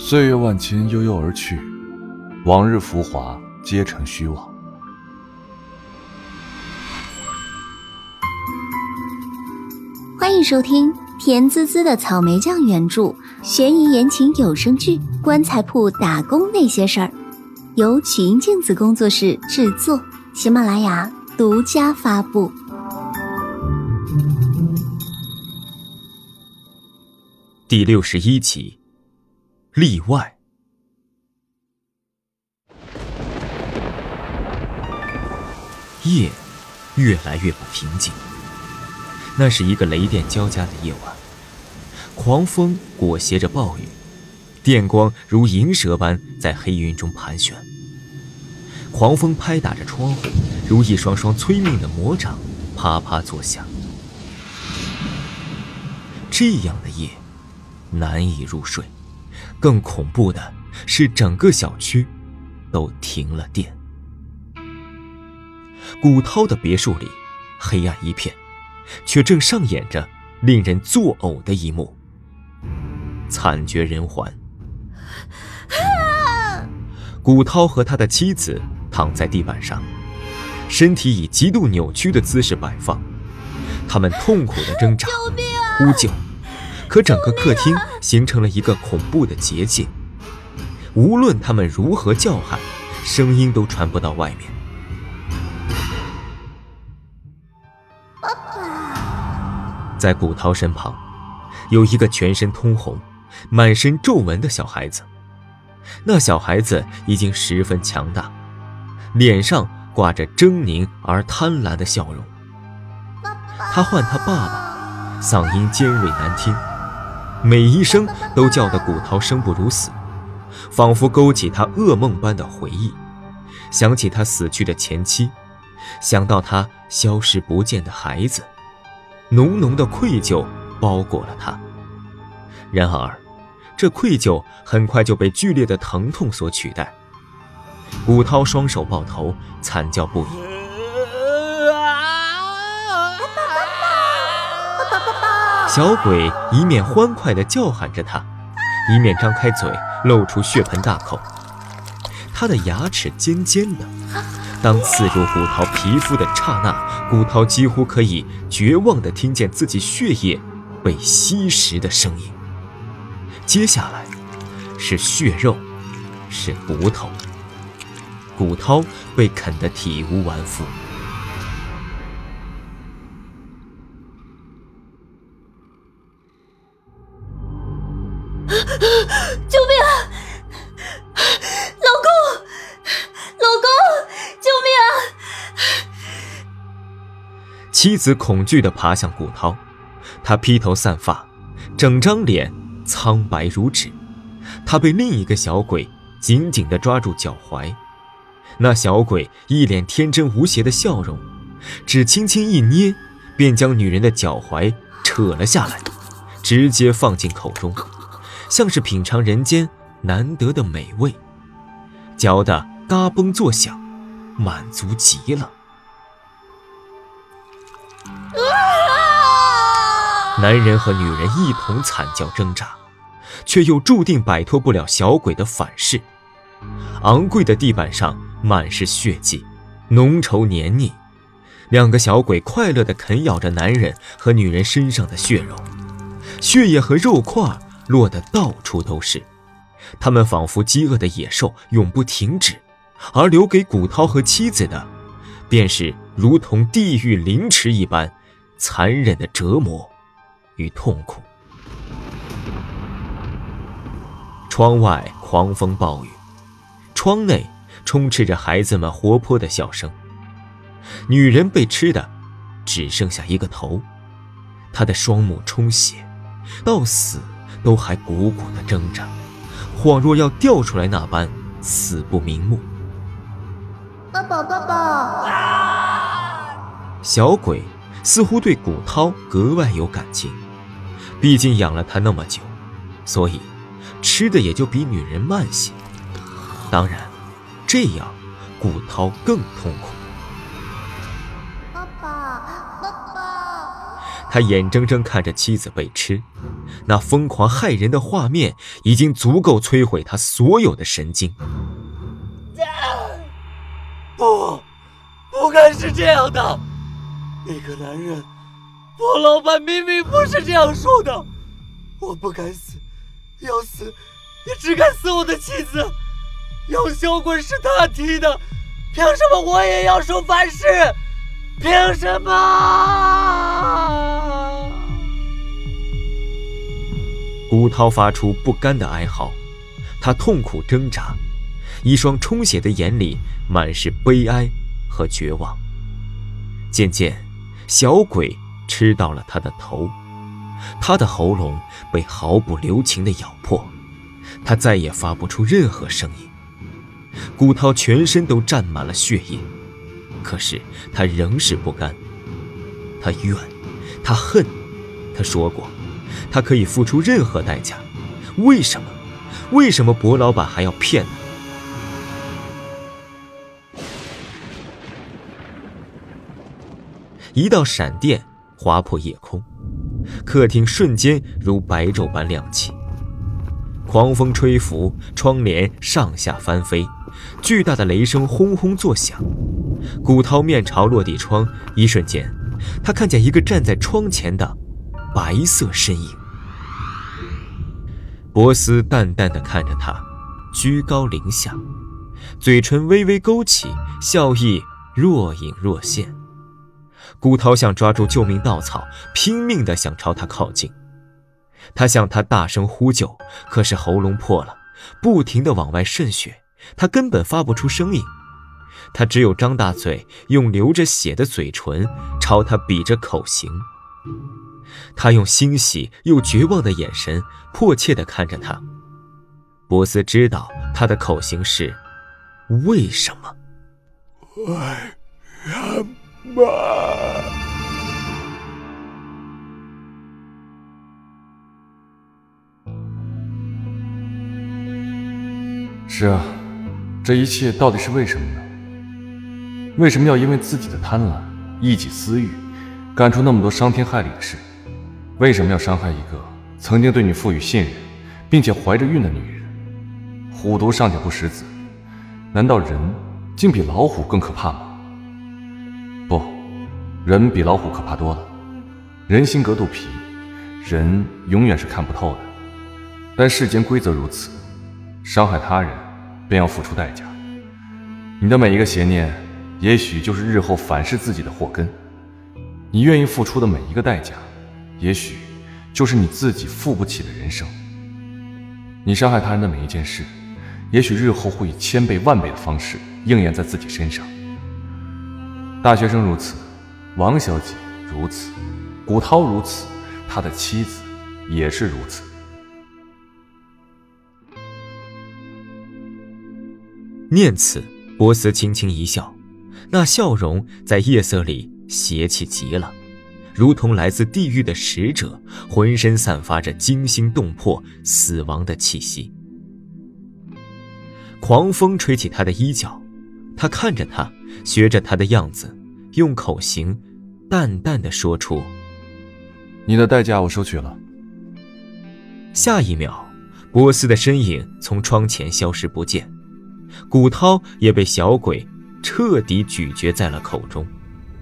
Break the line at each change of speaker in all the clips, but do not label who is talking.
岁月万千，悠悠而去，往日浮华皆成虚妄。
欢迎收听甜滋滋的草莓酱原著悬疑言情有声剧《棺材铺打工那些事儿》，由曲音镜子工作室制作，喜马拉雅独家发布。
第61集，例外。夜越来越不平静，那是一个雷电交加的夜晚，狂风裹挟着暴雨，电光如银蛇般在黑云中盘旋，狂风拍打着窗户，如一双双催命的魔掌，啪啪作响。这样的夜难以入睡，更恐怖的是整个小区都停了电。古涛的别墅里黑暗一片，却正上演着令人作呕的一幕，惨绝人寰。古涛和他的妻子躺在地板上，身体以极度扭曲的姿势摆放，他们痛苦地挣扎呼救，可整个客厅形成了一个恐怖的结界，无论他们如何叫喊，声音都传不到外面。在古涛身旁有一个全身通红满身皱纹的小孩子，那小孩子已经十分强大，脸上挂着狰狞而贪婪的笑容。他唤他爸爸，嗓音尖锐难听，每一声都叫得古涛生不如死，仿佛勾起他噩梦般的回忆，想起他死去的前妻，想到他消失不见的孩子，浓浓的愧疚包裹了他。然而这愧疚很快就被剧烈的疼痛所取代，古涛双手抱头，惨叫不已。小鬼一面欢快地叫喊着他，一面张开嘴露出血盆大口，他的牙齿尖尖的，当刺入古涛皮肤的刹那，古涛几乎可以绝望地听见自己血液被吸食的声音。接下来是血肉，是骨头，古涛被啃得体无完肤。
救命啊！老公，救命啊！
妻子恐惧地爬向古涛，他披头散发，整张脸苍白如纸，他被另一个小鬼紧紧地抓住脚踝，那小鬼一脸天真无邪的笑容，只轻轻一捏，便将女人的脚踝扯了下来，直接放进口中，像是品尝人间难得的美味，嚼得嘎嘣作响，满足极了。男人和女人一同惨叫挣扎，却又注定摆脱不了小鬼的反噬。昂贵的地板上满是血迹，浓稠黏腻，两个小鬼快乐地啃咬着男人和女人身上的血肉，血液和肉块落得到处都是，他们仿佛饥饿的野兽，永不停止，而留给古涛和妻子的便是如同地狱凌迟一般残忍的折磨与痛苦。窗外狂风暴雨，窗内充斥着孩子们活泼的笑声。女人被吃的只剩下一个头，她的双目充血，到死都还鼓鼓地挣扎，恍若要掉出来那般死不瞑目。
爸爸！
小鬼似乎对古涛格外有感情，毕竟养了他那么久，所以吃的也就比女人慢些。当然，这样古涛更痛苦。
爸爸！
他眼睁睁看着妻子被吃，那疯狂害人的画面已经足够摧毁他所有的神经。
不该是这样的，那个男人，波老板明明不是这样说的，我不该死，要死也只该死我的妻子，杨小鬼是他提的，凭什么我也要受反噬？凭什么？
古涛发出不甘的哀嚎，他痛苦挣扎，一双充血的眼里满是悲哀和绝望。渐渐，小鬼吃到了他的头，他的喉咙被毫不留情地咬破，他再也发不出任何声音。古涛全身都沾满了血液，可是他仍是不甘。他怨，他恨，他说过，他可以付出任何代价。为什么？为什么薄老板还要骗他？一道闪电划破夜空，客厅瞬间如白昼般亮起。狂风吹拂，窗帘上下翻飞，巨大的雷声轰轰作响。古涛面朝落地窗，一瞬间，他看见一个站在窗前的白色身影。博斯淡淡地看着他，居高临下，嘴唇微微勾起，笑意若隐若现。古涛像抓住救命稻草，拼命地想朝他靠近。他向他大声呼救，可是喉咙破了，不停地往外渗血，他根本发不出声音。他只有张大嘴，用流着血的嘴唇朝他比着口型。他用欣喜又绝望的眼神迫切地看着他。博斯知道他的口型是为什么。
为什么？
是啊，这一切到底是为什么呢？为什么要因为自己的贪婪、一己私欲，干出那么多伤天害理的事？为什么要伤害一个曾经对你赋予信任，并且怀着孕的女人？虎毒尚且不食子，难道人竟比老虎更可怕吗？不，人比老虎可怕多了。人心隔肚皮，人永远是看不透的。但世间规则如此，伤害他人便要付出代价。你的每一个邪念，也许就是日后反噬自己的祸根。你愿意付出的每一个代价，也许就是你自己付不起的人生。你伤害他人的每一件事，也许日后会以1000倍万倍的方式应验在自己身上。大学生如此，王小姐如此，古涛如此，他的妻子也是如此。
念此，波斯轻轻一笑，那笑容在夜色里邪气极了，如同来自地狱的使者，浑身散发着惊心动魄、死亡的气息。狂风吹起他的衣角，他看着他，学着他的样子，用口型淡淡地说出：“
你的代价我收取了。”
下一秒，波斯的身影从窗前消失不见，古涛也被小鬼彻底咀嚼在了口中。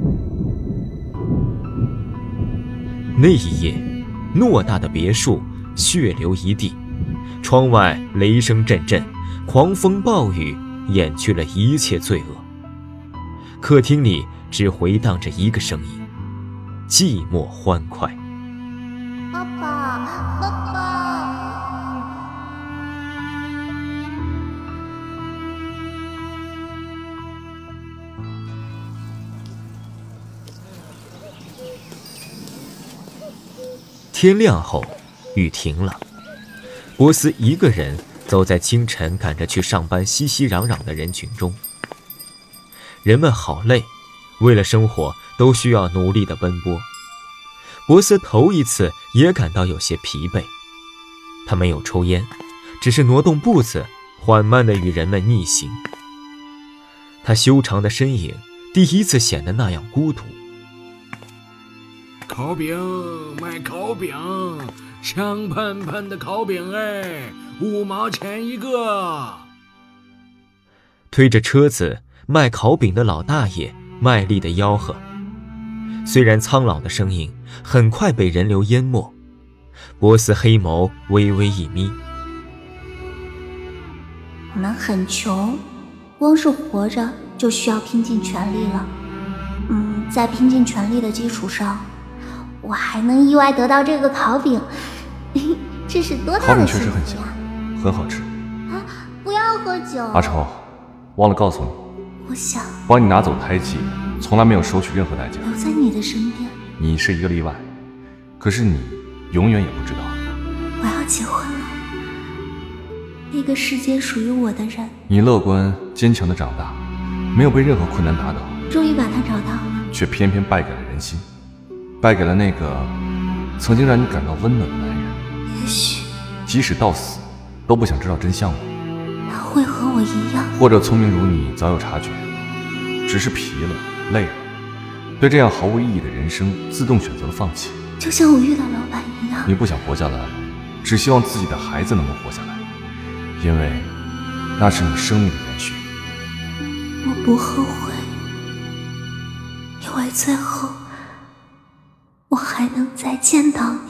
那一夜，偌大的别墅血流一地，窗外雷声阵阵，狂风暴雨掩去了一切罪恶。客厅里只回荡着一个声音，寂寞欢快。
爸爸，爸爸。
天亮后，雨停了。波斯一个人走在清晨赶着去上班熙熙攘攘的人群中。人们好累，为了生活都需要努力地奔波。波斯头一次也感到有些疲惫。他没有抽烟，只是挪动步子，缓慢地与人们逆行。他修长的身影第一次显得那样孤独。
烤饼，卖烤饼，香喷喷的烤饼哎，5毛钱一个。
推着车子卖烤饼的老大爷卖力地吆喝，虽然苍老的声音很快被人流淹没，波斯黑眸微微一眯。
我们很穷，光是活着就需要拼尽全力了。在拼尽全力的基础上，我还能意外得到这个烤饼，这是多大的幸福呀！
烤饼确实很香，很好吃。
啊，不要喝酒。
阿丑，忘了告诉你，
我想
帮你拿走胎记，从来没有收取任何代价，
留在你的身边。
你是一个例外，可是你永远也不知道，
我要结婚了，那个世界属于我的人。
你乐观坚强的长大，没有被任何困难打倒，
终于把他找到了，
却偏偏败给了人心，败给了那个曾经让你感到温暖的男人。
也许
即使到死都不想知道真相吗？
他会和我一样，
或者聪明如你早有察觉，只是疲了累了，对这样毫无意义的人生自动选择了放弃。
就像我遇到老板一样。
你不想活下来，只希望自己的孩子能够活下来，因为那是你生命的延续。
我不后悔，因为最后我还能再见到你。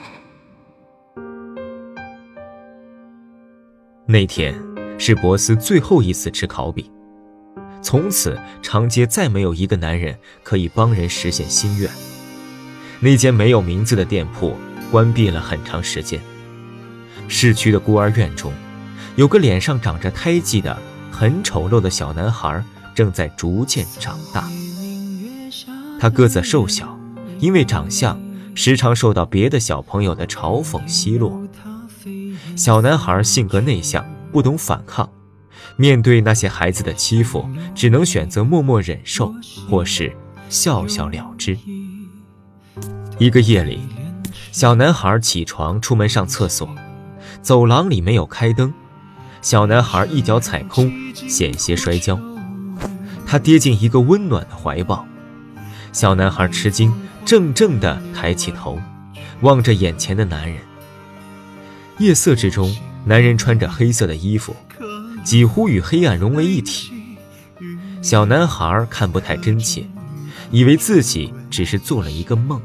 那天是博斯最后一次吃烤饼，从此长街再没有一个男人可以帮人实现心愿。那间没有名字的店铺关闭了很长时间。市区的孤儿院中，有个脸上长着胎记的很丑陋的小男孩正在逐渐长大。他个子瘦小，因为长相时常受到别的小朋友的嘲讽奚落。小男孩性格内向，不懂反抗，面对那些孩子的欺负，只能选择默默忍受，或是笑笑了之。一个夜里，小男孩起床出门上厕所，走廊里没有开灯，小男孩一脚踩空，险些摔跤。他跌进一个温暖的怀抱，小男孩吃惊，怔怔地抬起头，望着眼前的男人。夜色之中，男人穿着黑色的衣服，几乎与黑暗融为一体。小男孩看不太真切，以为自己只是做了一个梦。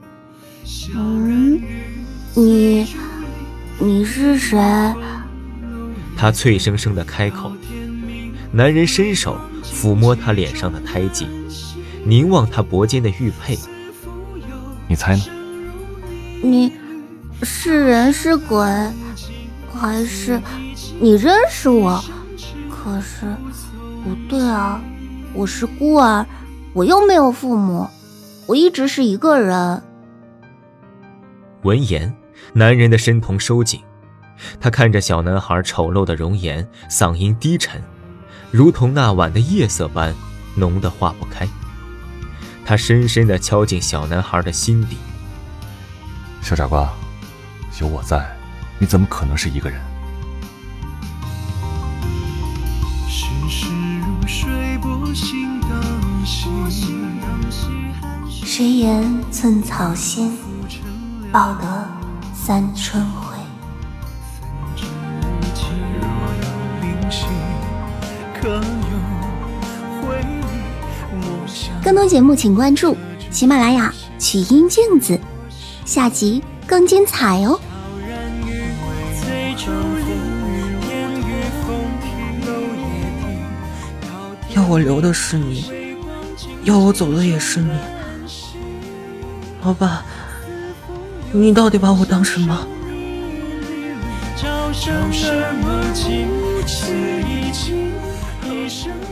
你是谁？
他脆生生地开口。男人伸手抚摸他脸上的胎记，凝望他脖间的玉佩。
你猜呢？
你是人是鬼，还是你认识我？可是不对啊，我是孤儿，我又没有父母，我一直是一个人。
闻言，男人的身瞳收紧，他看着小男孩丑陋的容颜，嗓音低沉，如同那晚的夜色般浓得化不开。他深深地敲进小男孩的心底。
小傻瓜，有我在，你怎么可能是一个人？
谁言寸草心，报得三春晖。更多节目请关注喜马拉雅曲音镜子，下集更精彩哦。
要我留的是你，要我走的也是你。老板，你到底把我当什么？
叫声什么情，此一情，一生。